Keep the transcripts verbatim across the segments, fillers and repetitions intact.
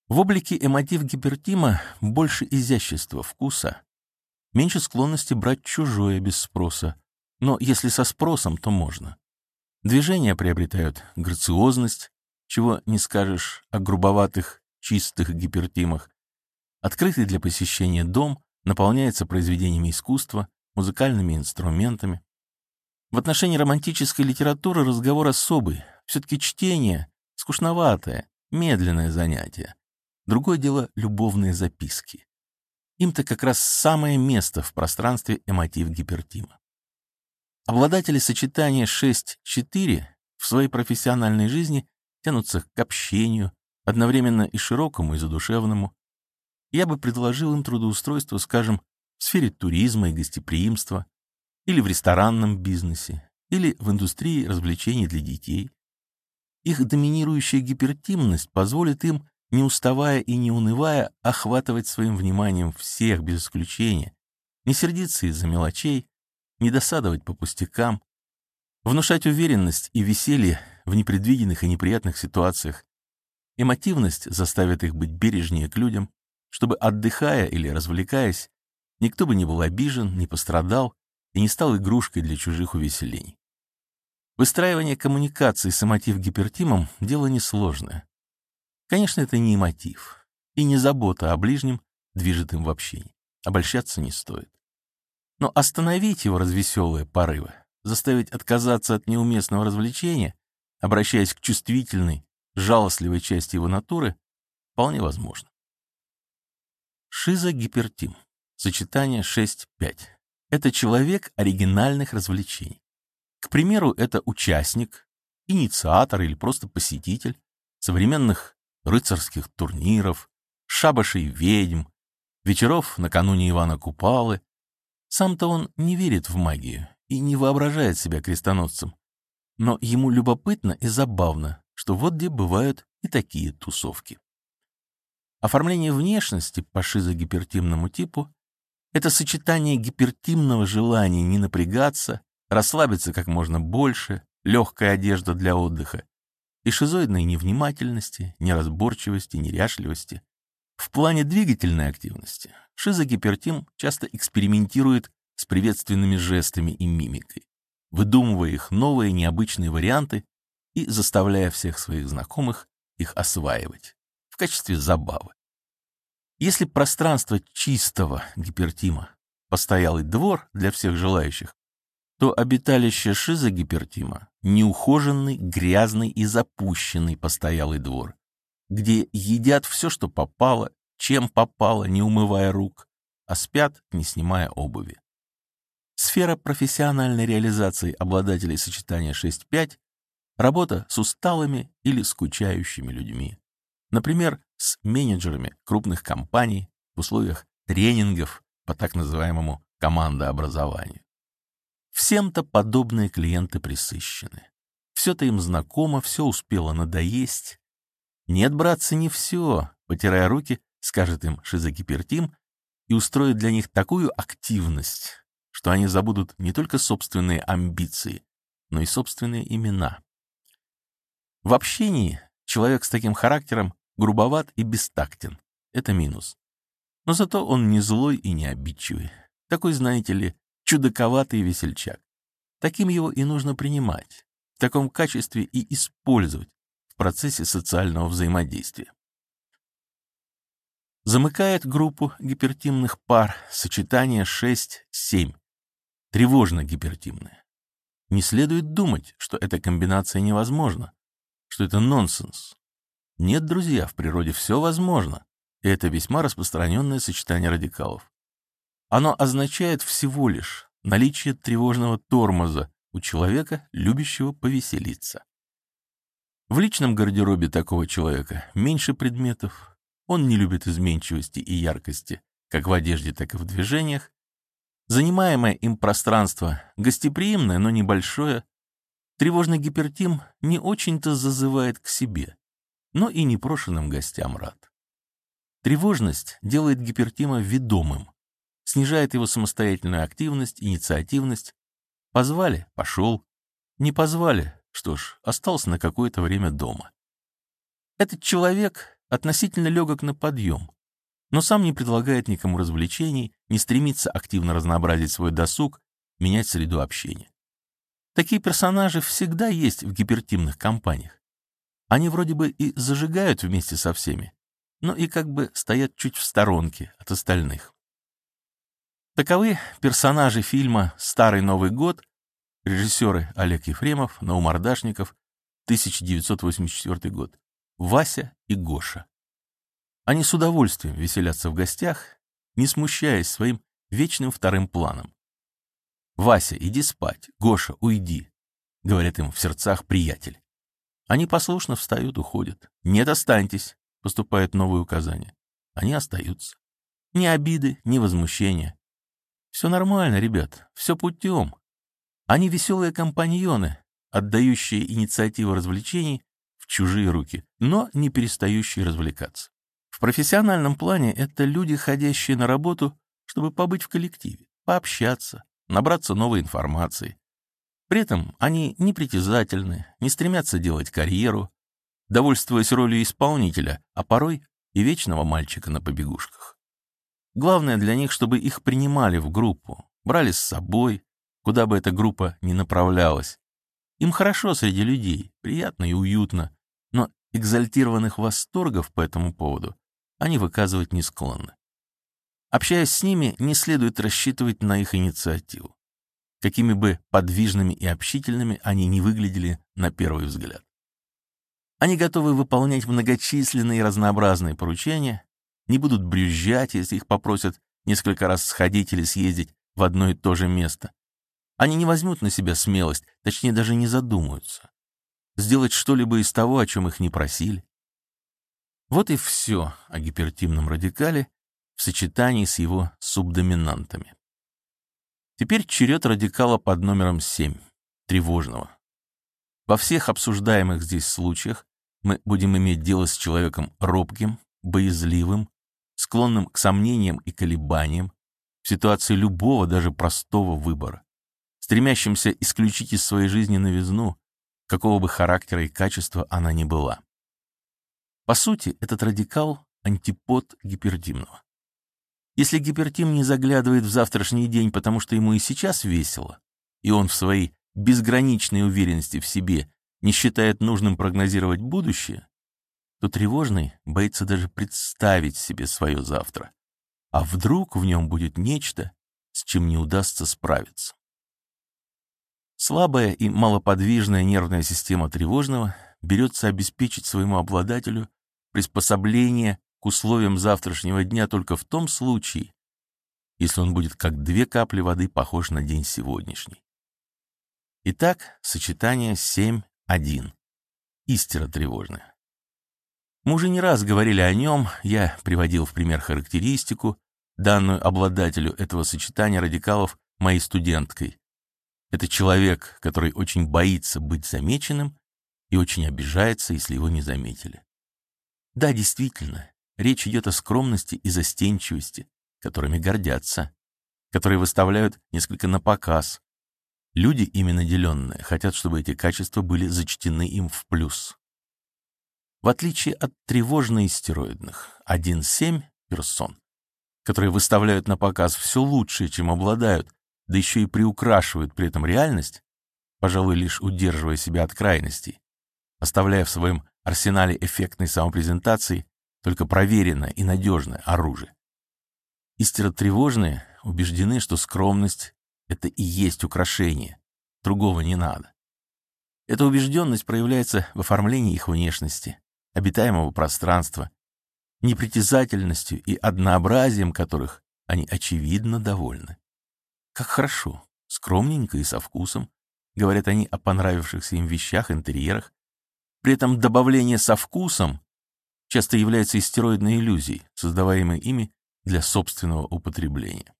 В облике эмотив-гипертима больше изящества вкуса, меньше склонности брать чужое без спроса, но если со спросом, то можно. Движения приобретают грациозность, чего не скажешь о грубоватых, чистых гипертимах. Открытый для посещения дом наполняется произведениями искусства, музыкальными инструментами. В отношении романтической литературы разговор особый. Все-таки чтение — скучноватое, медленное занятие. Другое дело — любовные записки. Им-то как раз самое место в пространстве эмотив-гипертима. Обладатели сочетания шесть четыре в своей профессиональной жизни тянутся к общению, одновременно и широкому, и задушевному. Я бы предложил им трудоустройство, скажем, в сфере туризма и гостеприимства, или в ресторанном бизнесе, или в индустрии развлечений для детей. Их доминирующая гипертимность позволит им, не уставая и не унывая, охватывать своим вниманием всех без исключения, не сердиться из-за мелочей, не досадовать по пустякам, внушать уверенность и веселье в непредвиденных и неприятных ситуациях. Эмотивность заставит их быть бережнее к людям, чтобы, отдыхая или развлекаясь, никто бы не был обижен, не пострадал и не стал игрушкой для чужих увеселений. Выстраивание коммуникации с эмотив-гипертимом — дело несложное. Конечно, это не эмотив, и не забота о ближнем движет им в общении. Обольщаться не стоит. Но остановить его развеселые порывы, заставить отказаться от неуместного развлечения, обращаясь к чувствительной, жалостливой части его натуры, вполне возможно. Шизогипертим. Сочетание шесть пять. Это человек оригинальных развлечений. К примеру, это участник, инициатор или просто посетитель современных рыцарских турниров, шабашей ведьм, вечеров накануне Ивана Купалы. Сам-то он не верит в магию и не воображает себя крестоносцем, но ему любопытно и забавно, что вот где бывают и такие тусовки. Оформление внешности по шизогипертимному типу — это сочетание гипертимного желания не напрягаться, расслабиться как можно больше, легкая одежда для отдыха, и шизоидной невнимательности, неразборчивости, неряшливости. В плане двигательной активности шизогипертим часто экспериментирует с приветственными жестами и мимикой, выдумывая их новые необычные варианты и заставляя всех своих знакомых их осваивать в качестве забавы. Если пространство чистого гипертима — постоялый двор для всех желающих, то обиталище шизогипертима — неухоженный, грязный и запущенный постоялый двор, где едят все, что попало, чем попало, не умывая рук, а спят, не снимая обуви. Сфера профессиональной реализации обладателей сочетания шесть пять — работа с усталыми или скучающими людьми. Например, с менеджерами крупных компаний в условиях тренингов по так называемому командообразованию. Всем-то подобные клиенты пресыщены. Все-то им знакомо, все успело надоесть. Нет, братцы, не все, потирая руки, скажет им шизогипертим и устроит для них такую активность, что они забудут не только собственные амбиции, но и собственные имена. В общении человек с таким характером грубоват и бестактен. Это минус. Но зато он не злой и не обидчивый. Такой, знаете ли, чудаковатый весельчак. Таким его и нужно принимать, в таком качестве и использовать в процессе социального взаимодействия. Замыкает группу гипертимных пар сочетание шесть семь. Тревожно-гипертимные. Не следует думать, что эта комбинация невозможна, что это нонсенс. Нет, друзья, в природе все возможно, и это весьма распространенное сочетание радикалов. Оно означает всего лишь наличие тревожного тормоза у человека, любящего повеселиться. В личном гардеробе такого человека меньше предметов, он не любит изменчивости и яркости, как в одежде, так и в движениях. Занимаемое им пространство гостеприимное, но небольшое. Тревожный гипертим не очень-то зазывает к себе, но и непрошенным гостям рад. Тревожность делает гипертима ведомым, снижает его самостоятельную активность, инициативность. Позвали — пошел. Не позвали — что ж, остался на какое-то время дома. Этот человек относительно легок на подъем, но сам не предлагает никому развлечений, не стремится активно разнообразить свой досуг, менять среду общения. Такие персонажи всегда есть в гипертимных компаниях. Они вроде бы и зажигают вместе со всеми, но и как бы стоят чуть в сторонке от остальных. Таковы персонажи фильма «Старый Новый год», режиссеры Олег Ефремов, Наумардашников, тысяча девятьсот восемьдесят четвёртый год, Вася и Гоша. Они с удовольствием веселятся в гостях, не смущаясь своим вечным вторым планом. «Вася, иди спать, Гоша, уйди», — говорят им в сердцах приятели. Они послушно встают, уходят. «Нет, останьтесь», — поступает новое указание. Они остаются. Ни обиды, ни возмущения. Все нормально, ребят, все путем. Они веселые компаньоны, отдающие инициативу развлечений в чужие руки, но не перестающие развлекаться. В профессиональном плане это люди, ходящие на работу, чтобы побыть в коллективе, пообщаться, набраться новой информации. При этом они не притязательны, не стремятся делать карьеру, довольствуясь ролью исполнителя, а порой и вечного мальчика на побегушках. Главное для них, чтобы их принимали в группу, брали с собой, куда бы эта группа ни направлялась. Им хорошо среди людей, приятно и уютно, но экзальтированных восторгов по этому поводу они выказывать не склонны. Общаясь с ними, не следует рассчитывать на их инициативу, какими бы подвижными и общительными они ни выглядели на первый взгляд. Они готовы выполнять многочисленные и разнообразные поручения, не будут брюзжать, если их попросят несколько раз сходить или съездить в одно и то же место. Они не возьмут на себя смелость, точнее даже не задумаются, сделать что-либо из того, о чем их не просили. Вот и все о гипертимном радикале в сочетании с его субдоминантами. Теперь черед радикала под номером семь, тревожного. Во всех обсуждаемых здесь случаях мы будем иметь дело с человеком робким, боязливым, склонным к сомнениям и колебаниям в ситуации любого, даже простого выбора, стремящимся исключить из своей жизни новизну, какого бы характера и качества она ни была. По сути, этот радикал — антипод гипертимного. Если гипертим не заглядывает в завтрашний день, потому что ему и сейчас весело, и он в своей безграничной уверенности в себе не считает нужным прогнозировать будущее, то тревожный боится даже представить себе свое завтра. А вдруг в нем будет нечто, с чем не удастся справиться. Слабая и малоподвижная нервная система тревожного берется обеспечить своему обладателю приспособление к условиям завтрашнего дня только в том случае, если он будет как две капли воды похож на день сегодняшний. Итак, сочетание семь один. Истера тревожная. Мы уже не раз говорили о нем, я приводил в пример характеристику, данную обладателю этого сочетания радикалов моей студенткой. Это человек, который очень боится быть замеченным и очень обижается, если его не заметили. Да, действительно, речь идет о скромности и застенчивости, которыми гордятся, которые выставляют несколько напоказ. Люди, ими наделенные, хотят, чтобы эти качества были зачтены им в плюс. В отличие от тревожно-истероидных один семь персон, которые выставляют на показ все лучшее, чем обладают, да еще и приукрашивают при этом реальность, пожалуй, лишь удерживая себя от крайностей, оставляя в своем арсенале эффектной самопрезентации только проверенное и надежное оружие. Истеротревожные убеждены, что скромность — это и есть украшение, другого не надо. Эта убежденность проявляется в оформлении их внешности, обитаемого пространства, непритязательностью и однообразием которых они очевидно довольны. Как хорошо, скромненько и со вкусом, говорят они о понравившихся им вещах, интерьерах. При этом добавление со вкусом часто является истероидной иллюзией, создаваемой ими для собственного употребления.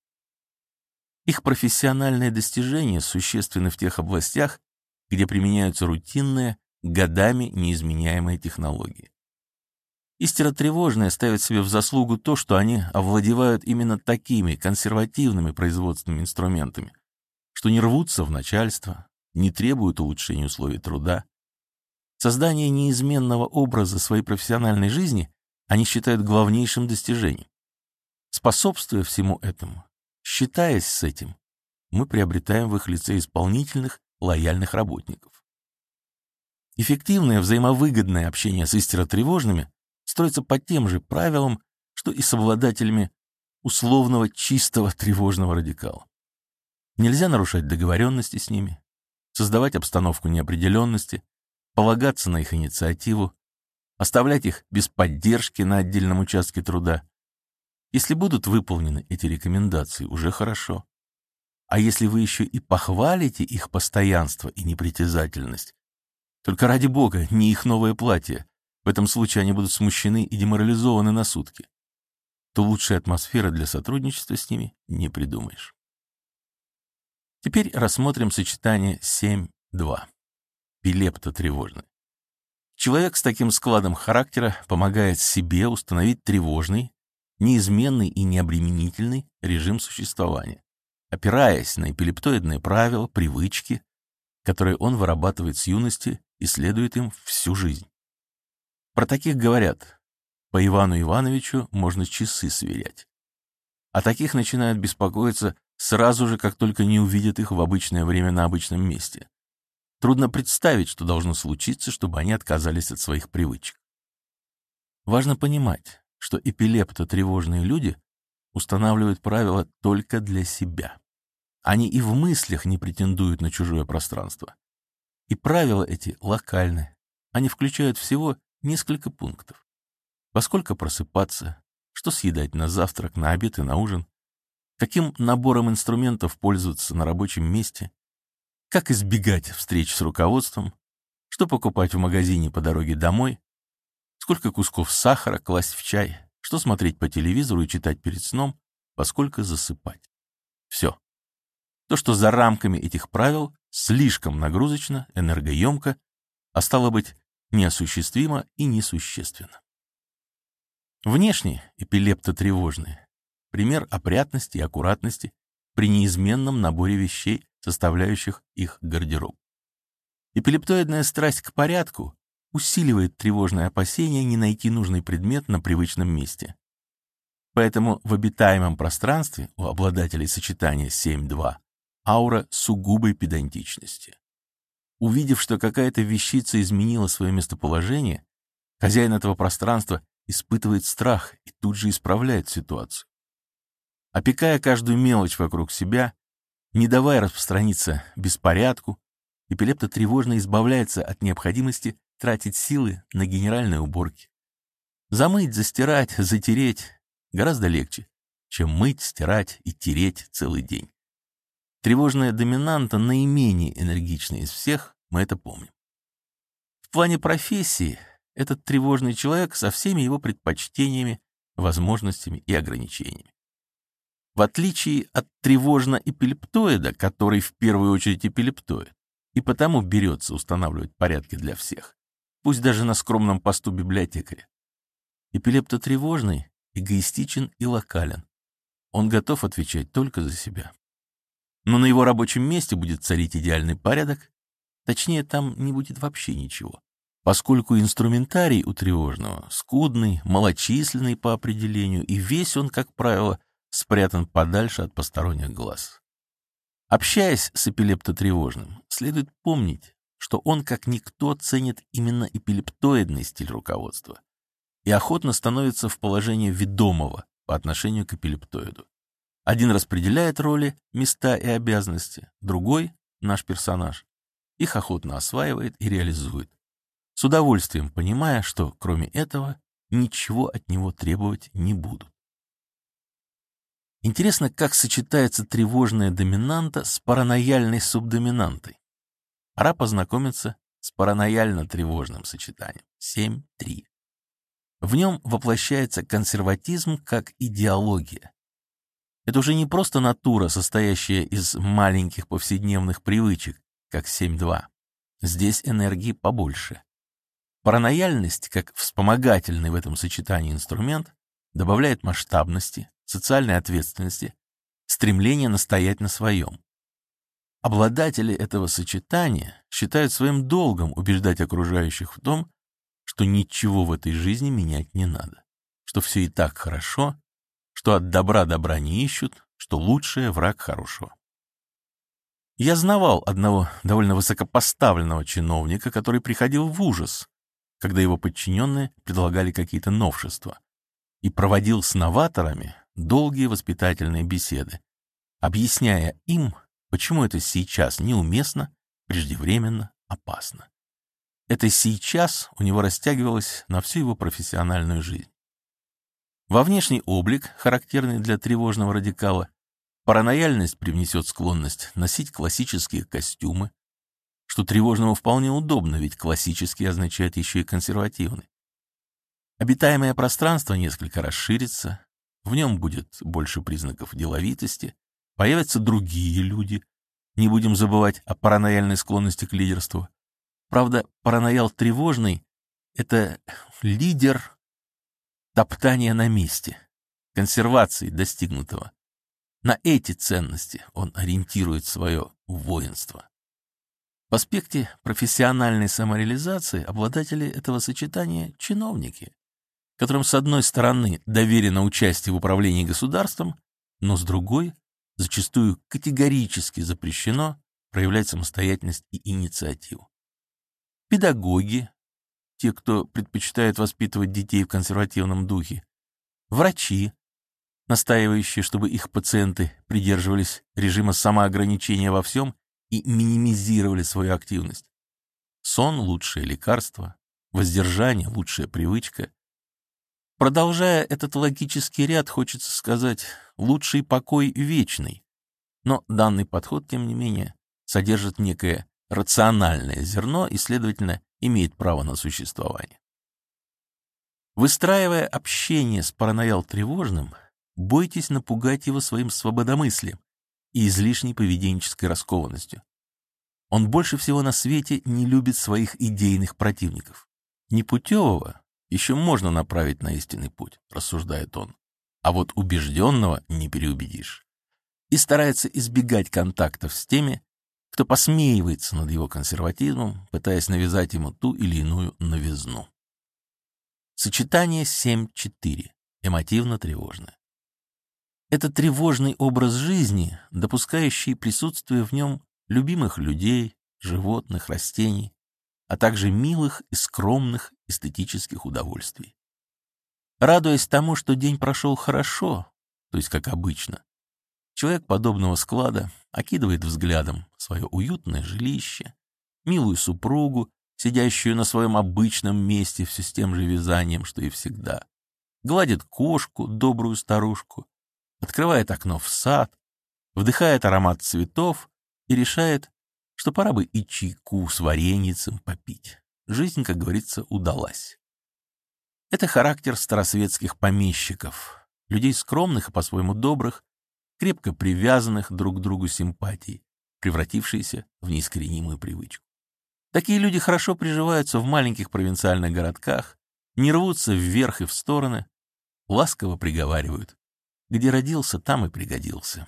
Их профессиональные достижения существенны в тех областях, где применяются рутинные, годами неизменяемые технологии. Истеротревожные ставят себе в заслугу то, что они овладевают именно такими консервативными производственными инструментами, что не рвутся в начальство, не требуют улучшения условий труда. Создание неизменного образа своей профессиональной жизни они считают главнейшим достижением. Способствуя всему этому, считаясь с этим, мы приобретаем в их лице исполнительных, лояльных работников. Эффективное взаимовыгодное общение с истеротревожными строится по тем же правилам, что и с обладателями условного чистого тревожного радикала. Нельзя нарушать договоренности с ними, создавать обстановку неопределенности, полагаться на их инициативу, оставлять их без поддержки на отдельном участке труда. Если будут выполнены эти рекомендации, уже хорошо. А если вы еще и похвалите их постоянство и непритязательность, только ради бога, не их новое платье, в этом случае они будут смущены и деморализованы на сутки, то лучшей атмосферы для сотрудничества с ними не придумаешь. Теперь рассмотрим сочетание семь два. Эпилептотревожный. Человек с таким складом характера помогает себе установить тревожный, неизменный и необременительный режим существования, опираясь на эпилептоидные правила, привычки, которые он вырабатывает с юности и следует им всю жизнь. Про таких говорят: по Ивану Ивановичу можно часы сверять. А таких начинают беспокоиться сразу же, как только не увидят их в обычное время на обычном месте. Трудно представить, что должно случиться, чтобы они отказались от своих привычек. Важно понимать, что эпилептотревожные люди устанавливают правила только для себя. Они и в мыслях не претендуют на чужое пространство. И правила эти локальны. Они включают всего несколько пунктов. Во сколько просыпаться, что съедать на завтрак, на обед и на ужин, каким набором инструментов пользоваться на рабочем месте, как избегать встреч с руководством, что покупать в магазине по дороге домой, сколько кусков сахара класть в чай, что смотреть по телевизору и читать перед сном, во сколько засыпать. Все. То, что за рамками этих правил, слишком нагрузочно, энергоемко, а стало быть, неосуществимо и несущественно. Внешне эпилептотревожные — пример опрятности и аккуратности при неизменном наборе вещей, составляющих их гардероб. Эпилептоидная страсть к порядку усиливает тревожное опасение не найти нужный предмет на привычном месте. Поэтому в обитаемом пространстве у обладателей сочетания семь два аура сугубой педантичности. Увидев, что какая-то вещица изменила свое местоположение, хозяин этого пространства испытывает страх и тут же исправляет ситуацию. Опекая каждую мелочь вокруг себя, не давая распространиться беспорядку, эпилептотревожный избавляется от необходимости тратить силы на генеральные уборки. Замыть, застирать, затереть гораздо легче, чем мыть, стирать и тереть целый день. Тревожная доминанта наименее энергичная из всех, мы это помним. В плане профессии этот тревожный человек со всеми его предпочтениями, возможностями и ограничениями. В отличие от тревожно-эпилептоида, который в первую очередь эпилептоид, и потому берется устанавливать порядки для всех, пусть даже на скромном посту библиотекаря, эпилептотревожный эгоистичен и локален. Он готов отвечать только за себя. Но на его рабочем месте будет царить идеальный порядок, точнее, там не будет вообще ничего, поскольку инструментарий у тревожного скудный, малочисленный по определению, и весь он, как правило, спрятан подальше от посторонних глаз. Общаясь с эпилептотревожным, следует помнить, что он как никто ценит именно эпилептоидный стиль руководства и охотно становится в положение ведомого по отношению к эпилептоиду. Один распределяет роли, места и обязанности, другой, наш персонаж, их охотно осваивает и реализует, с удовольствием понимая, что, кроме этого, ничего от него требовать не будут. Интересно, как сочетается тревожная доминанта с паранояльной субдоминантой. Пора познакомиться с паранояльно-тревожным сочетанием семь три. В нем воплощается консерватизм как идеология. Это уже не просто натура, состоящая из маленьких повседневных привычек, как семь два. Здесь энергии побольше. Паранояльность, как вспомогательный в этом сочетании инструмент, добавляет масштабности, социальной ответственности, стремление настоять на своем. Обладатели этого сочетания считают своим долгом убеждать окружающих в том, что ничего в этой жизни менять не надо. что все и так хорошо, что от добра добра не ищут, что лучшее — враг хорошего. Я знавал одного довольно высокопоставленного чиновника, который приходил в ужас, когда его подчиненные предлагали какие-то новшества, и проводил с новаторами долгие воспитательные беседы, объясняя им, почему это сейчас неуместно, преждевременно, опасно. Это сейчас у него растягивалось на всю его профессиональную жизнь. Во внешний облик, характерный для тревожного радикала, паранояльность привнесет склонность носить классические костюмы, что тревожному вполне удобно, ведь классический означает еще и консервативный. Обитаемое пространство несколько расширится, в нем будет больше признаков деловитости, появятся другие люди, не будем забывать о паранояльной склонности к лидерству. Правда, параноял тревожный — это лидер топтания на месте, консервации достигнутого. На эти ценности он ориентирует свое воинство. В аспекте профессиональной самореализации обладатели этого сочетания — чиновники, которым с одной стороны доверено участие в управлении государством, но с другой зачастую категорически запрещено проявлять самостоятельность и инициативу. Педагоги, те, кто предпочитает воспитывать детей в консервативном духе, врачи, настаивающие, чтобы их пациенты придерживались режима самоограничения во всем и минимизировали свою активность. Сон — лучшее лекарство, воздержание — лучшая привычка. Продолжая этот логический ряд, хочется сказать, лучший покой вечный, но данный подход, тем не менее, содержит некое рациональное зерно и, следовательно, имеет право на существование. Выстраивая общение с параноял-тревожным, бойтесь напугать его своим свободомыслием и излишней поведенческой раскованностью. Он больше всего на свете не любит своих идейных противников. Непутевого еще можно направить на истинный путь, рассуждает он, а вот убежденного не переубедишь. И старается избегать контактов с теми, кто посмеивается над его консерватизмом, пытаясь навязать ему ту или иную новизну. Сочетание семь четыре. Эмотивно-тревожное. Это тревожный образ жизни, допускающий присутствие в нем любимых людей, животных, растений, а также милых и скромных эстетических удовольствий. Радуясь тому, что день прошел хорошо, то есть как обычно, человек подобного склада окидывает взглядом свое уютное жилище, милую супругу, сидящую на своем обычном месте все с тем же вязанием, что и всегда, гладит кошку, добрую старушку, открывает окно в сад, вдыхает аромат цветов и решает, что пора бы и чайку с вареницем попить. Жизнь, как говорится, удалась. Это характер старосветских помещиков, людей скромных и по-своему добрых, крепко привязанных друг к другу симпатией, превратившиеся в неискоренимую привычку. Такие люди хорошо приживаются в маленьких провинциальных городках, не рвутся вверх и в стороны, ласково приговаривают: где родился, там и пригодился.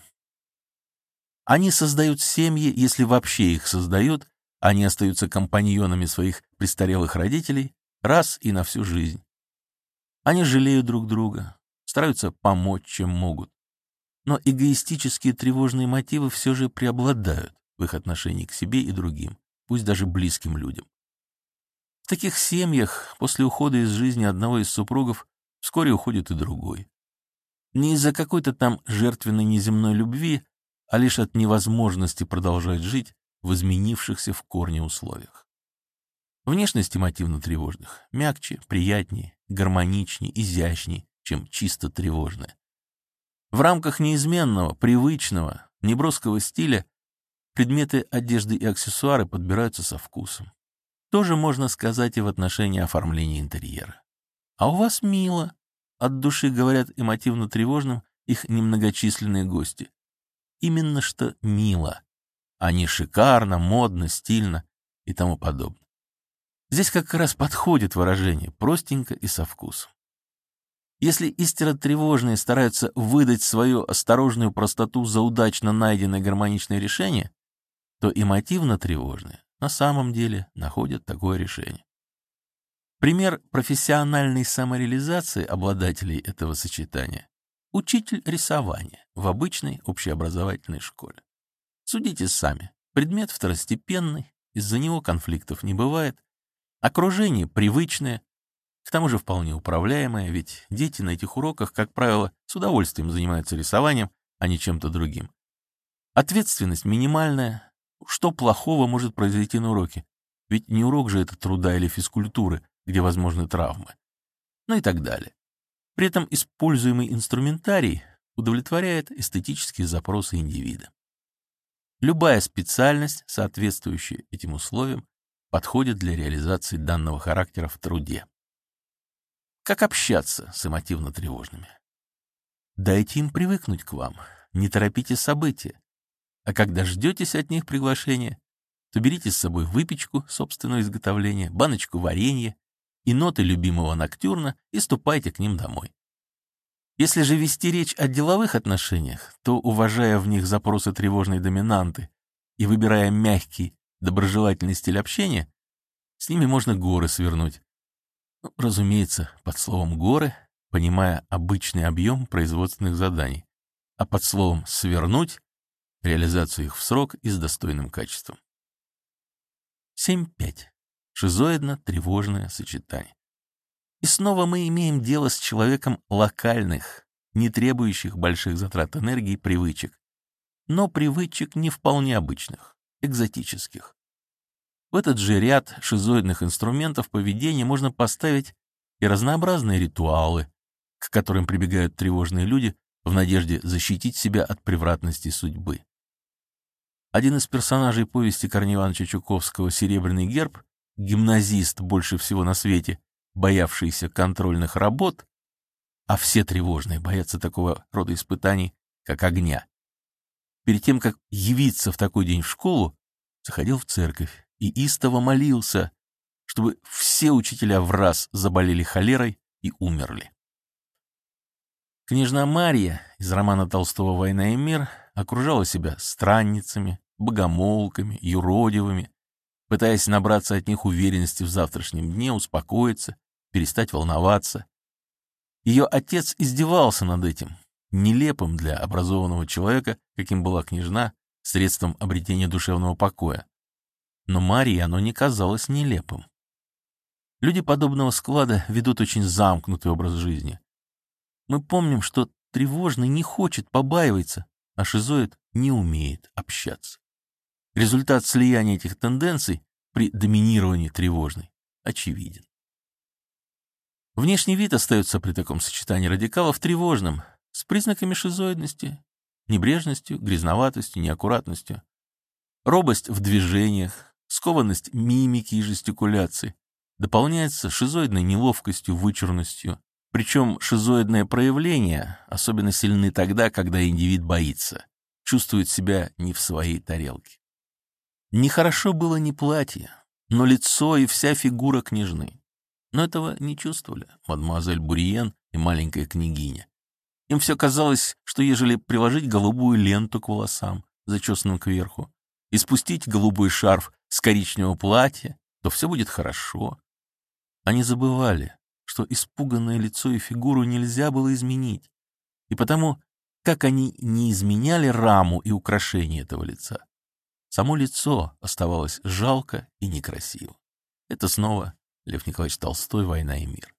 Они создают семьи, если вообще их создают, они остаются компаньонами своих престарелых родителей раз и на всю жизнь. Они жалеют друг друга, стараются помочь, чем могут. Но эгоистические тревожные мотивы все же преобладают в их отношении к себе и другим, пусть даже близким людям. В таких семьях после ухода из жизни одного из супругов вскоре уходит и другой. Не из-за какой-то там жертвенной неземной любви, а лишь от невозможности продолжать жить в изменившихся в корне условиях. Внешность эмотивно-тревожных мягче, приятнее, гармоничнее, изящнее, чем чисто тревожная. В рамках неизменного, привычного, неброского стиля предметы одежды и аксессуары подбираются со вкусом. Тоже можно сказать и в отношении оформления интерьера. А у вас мило, от души говорят эмотивно-тревожным их немногочисленные гости. Именно что мило, а не шикарно, модно, стильно и тому подобное. Здесь как раз подходит выражение простенько и со вкусом. Если истинно тревожные стараются выдать свою осторожную простоту за удачно найденное гармоничное решение, то эмотивно тревожные на самом деле находят такое решение. Пример профессиональной самореализации обладателей этого сочетания — учитель рисования в обычной общеобразовательной школе. Судите сами. Предмет второстепенный, из-за него конфликтов не бывает. Окружение привычное, к тому же вполне управляемое, ведь дети на этих уроках, как правило, с удовольствием занимаются рисованием, а не чем-то другим. Ответственность минимальная. Что плохого может произойти на уроке? Ведь не урок же это труда или физкультуры, где возможны травмы. Ну и так далее. При этом используемый инструментарий удовлетворяет эстетические запросы индивида. Любая специальность, соответствующая этим условиям, подходит для реализации данного характера в труде. Как общаться с эмотивно-тревожными? Дайте им привыкнуть к вам, не торопите события. А когда ждетесь от них приглашения, то берите с собой выпечку собственного изготовления, баночку варенья и ноты любимого ноктюрна и ступайте к ним домой. Если же вести речь о деловых отношениях, то, уважая в них запросы тревожной доминанты и выбирая мягкий, доброжелательный стиль общения, с ними можно горы свернуть. Ну, разумеется, под словом «горы», понимая обычный объем производственных заданий, а под словом «свернуть» — реализацию их в срок и с достойным качеством. семь пять. Шизоидно-тревожное сочетание. И снова мы имеем дело с человеком локальных, не требующих больших затрат энергии привычек, но привычек не вполне обычных, экзотических. В этот же ряд шизоидных инструментов поведения можно поставить и разнообразные ритуалы, к которым прибегают тревожные люди в надежде защитить себя от превратности судьбы. Один из персонажей повести Корнея Ивановича Чуковского «Серебряный герб», гимназист больше всего на свете, боявшийся контрольных работ, а все тревожные боятся такого рода испытаний, как огня. Перед тем, как явиться в такой день в школу, заходил в церковь и истово молился, чтобы все учителя враз заболели холерой и умерли. Княжна Марья из романа Толстого «Война и мир» окружала себя странницами, богомолками, юродивыми, пытаясь набраться от них уверенности в завтрашнем дне, успокоиться, перестать волноваться. Ее отец издевался над этим, нелепым для образованного человека, каким была княжна, средством обретения душевного покоя. Но Марии оно не казалось нелепым. Люди подобного склада ведут очень замкнутый образ жизни. Мы помним, что тревожный не хочет, побаивается, а шизоид не умеет общаться. Результат слияния этих тенденций при доминировании тревожной очевиден. Внешний вид остается при таком сочетании радикалов тревожным, с признаками шизоидности, небрежностью, грязноватостью, неаккуратностью. Робость в движениях, скованность мимики и жестикуляции дополняется шизоидной неловкостью, вычурностью. Причем шизоидные проявления особенно сильны тогда, когда индивид боится, чувствует себя не в своей тарелке. Нехорошо было не платье, но лицо и вся фигура княжны. Но этого не чувствовали мадемуазель Бурьен и маленькая княгиня. Им все казалось, что ежели приложить голубую ленту к волосам, зачесанным кверху, и спустить голубой шарф с коричневого платья, то все будет хорошо. Они забывали, что испуганное лицо и фигуру нельзя было изменить, и потому, как они не изменяли раму и украшение этого лица, само лицо оставалось жалко и некрасиво. Это снова Лев Николаевич Толстой «Война и мир».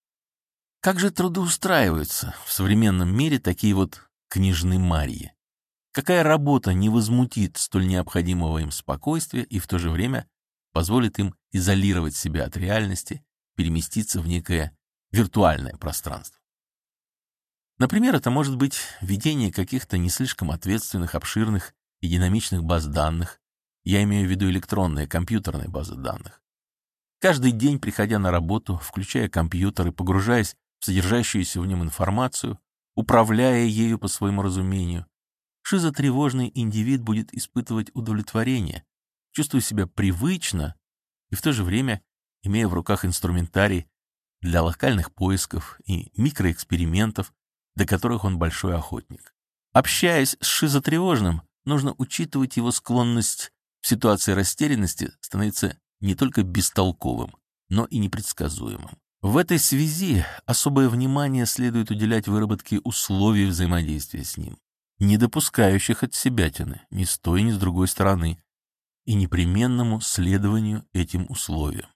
Как же трудоустраиваются в современном мире такие вот княжны Марьи? Какая работа не возмутит столь необходимого им спокойствия и в то же время позволит им изолировать себя от реальности, переместиться в некое виртуальное пространство? Например, это может быть ведение каких-то не слишком ответственных, обширных и динамичных баз данных. Я имею в виду электронные, компьютерные базы данных. Каждый день, приходя на работу, включая компьютер и погружаясь в содержащуюся в нем информацию, управляя ею по своему разумению, шизотревожный индивид будет испытывать удовлетворение, чувствуя себя привычно и в то же время имея в руках инструментарий для локальных поисков и микроэкспериментов, до которых он большой охотник. Общаясь с шизотревожным, нужно учитывать его склонность в ситуации растерянности становиться не только бестолковым, но и непредсказуемым. В этой связи особое внимание следует уделять выработке условий взаимодействия с ним, не допускающих отсебятины ни с той, ни с другой стороны, и непременному следованию этим условиям.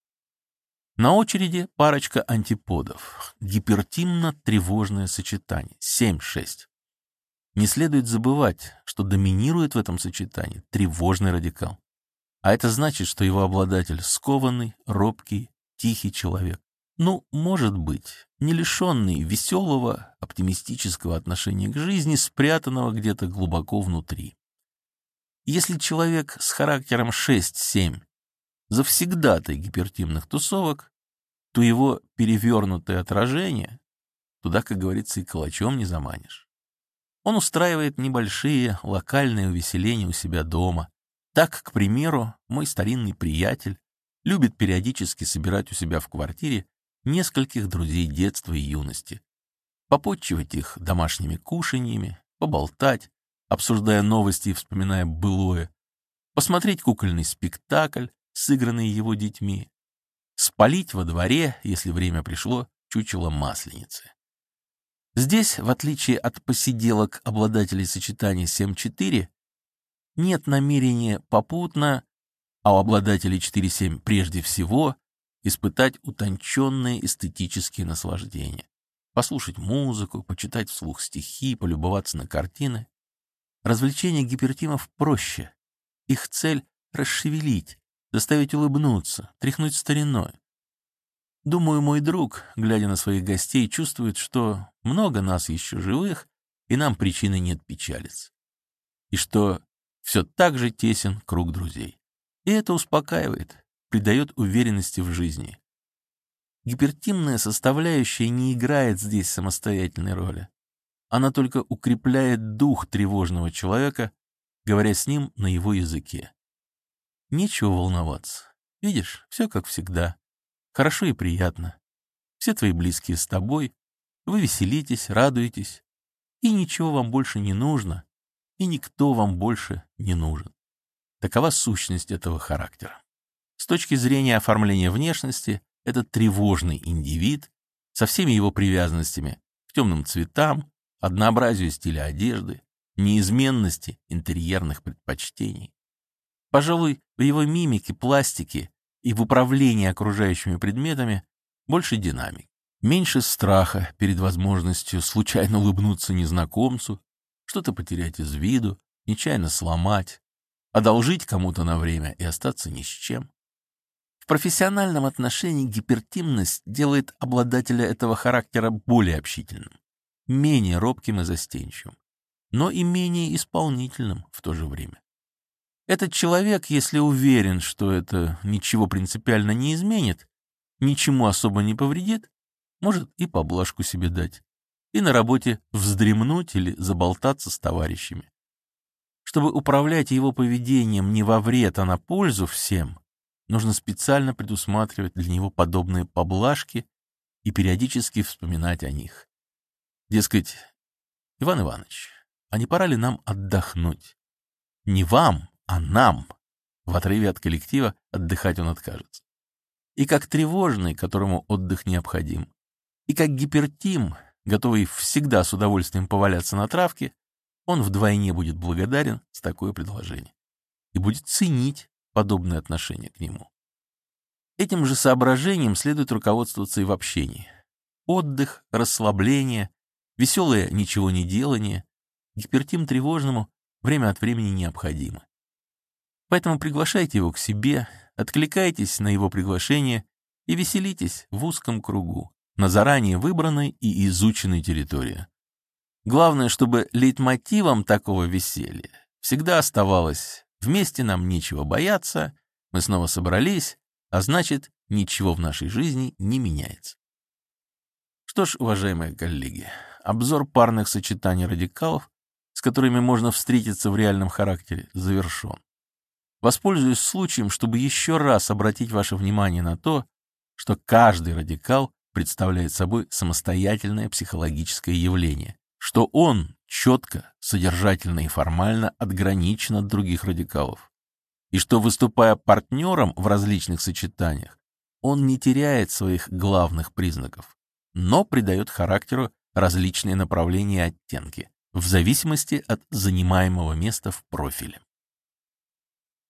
На очереди парочка антиподов. Гипертимно-тревожное сочетание. семь шесть. Не следует забывать, что доминирует в этом сочетании тревожный радикал. А это значит, что его обладатель скованный, робкий, тихий человек. Ну, может быть, не лишенный веселого, оптимистического отношения к жизни, спрятанного где-то глубоко внутри. Если человек с характером шесть семь завсегдатай гипертимных тусовок, то его перевернутое отражение туда, как говорится, и калачом не заманишь. Он устраивает небольшие локальные увеселения у себя дома. Так, к примеру, мой старинный приятель любит периодически собирать у себя в квартире нескольких друзей детства и юности, попотчевать их домашними кушаньями, поболтать, обсуждая новости и вспоминая былое, посмотреть кукольный спектакль, сыгранный его детьми, спалить во дворе, если время пришло, чучело масленицы. Здесь, в отличие от посиделок обладателей сочетания семь четыре, нет намерения попутно, а у обладателей четыре семь прежде всего испытать утонченные эстетические наслаждения, послушать музыку, почитать вслух стихи, полюбоваться на картины. Развлечения гипертимов проще. Их цель — расшевелить, заставить улыбнуться, тряхнуть стариной. Думаю, мой друг, глядя на своих гостей, чувствует, что много нас еще живых, и нам причины нет печалиться. И что все так же тесен круг друзей. И это успокаивает, придает уверенности в жизни. Гипертимная составляющая не играет здесь самостоятельной роли. Она только укрепляет дух тревожного человека, говоря с ним на его языке. Нечего волноваться. Видишь, все как всегда. Хорошо и приятно. Все твои близкие с тобой. Вы веселитесь, радуетесь. И ничего вам больше не нужно. И никто вам больше не нужен. Такова сущность этого характера. С точки зрения оформления внешности, этот тревожный индивид со всеми его привязанностями к темным цветам, однообразию стиля одежды, неизменности интерьерных предпочтений. Пожалуй, в его мимике, пластике и в управлении окружающими предметами больше динамик, меньше страха перед возможностью случайно улыбнуться незнакомцу, что-то потерять из виду, нечаянно сломать, одолжить кому-то на время и остаться ни с чем. В профессиональном отношении гипертимность делает обладателя этого характера более общительным, менее робким и застенчивым, но и менее исполнительным в то же время. Этот человек, если уверен, что это ничего принципиально не изменит, ничему особо не повредит, может и поблажку себе дать, и на работе вздремнуть или заболтаться с товарищами. Чтобы управлять его поведением не во вред, а на пользу всем, нужно специально предусматривать для него подобные поблажки и периодически вспоминать о них. Дескать, Иван Иванович, а не пора ли нам отдохнуть? Не вам, а нам. В отрыве от коллектива отдыхать он откажется. И как тревожный, которому отдых необходим, и как гипертим, готовый всегда с удовольствием поваляться на травке, он вдвойне будет благодарен за такое предложение и будет ценить подобное отношение к нему. Этим же соображением следует руководствоваться и в общении. Отдых, расслабление, веселое ничего не делание гипертим тревожному время от времени необходимы. Поэтому приглашайте его к себе, откликайтесь на его приглашение и веселитесь в узком кругу, на заранее выбранной и изученной территории. Главное, чтобы лейтмотивом такого веселья всегда оставалось: вместе нам нечего бояться, мы снова собрались, а значит, ничего в нашей жизни не меняется. Что ж, уважаемые коллеги, обзор парных сочетаний радикалов, с которыми можно встретиться в реальном характере, завершен. Воспользуюсь случаем, чтобы еще раз обратить ваше внимание на то, что каждый радикал представляет собой самостоятельное психологическое явление, что он четко, содержательно и формально отграничен от других радикалов, и что, выступая партнером в различных сочетаниях, он не теряет своих главных признаков, но придает характеру различные направления и оттенки в зависимости от занимаемого места в профиле.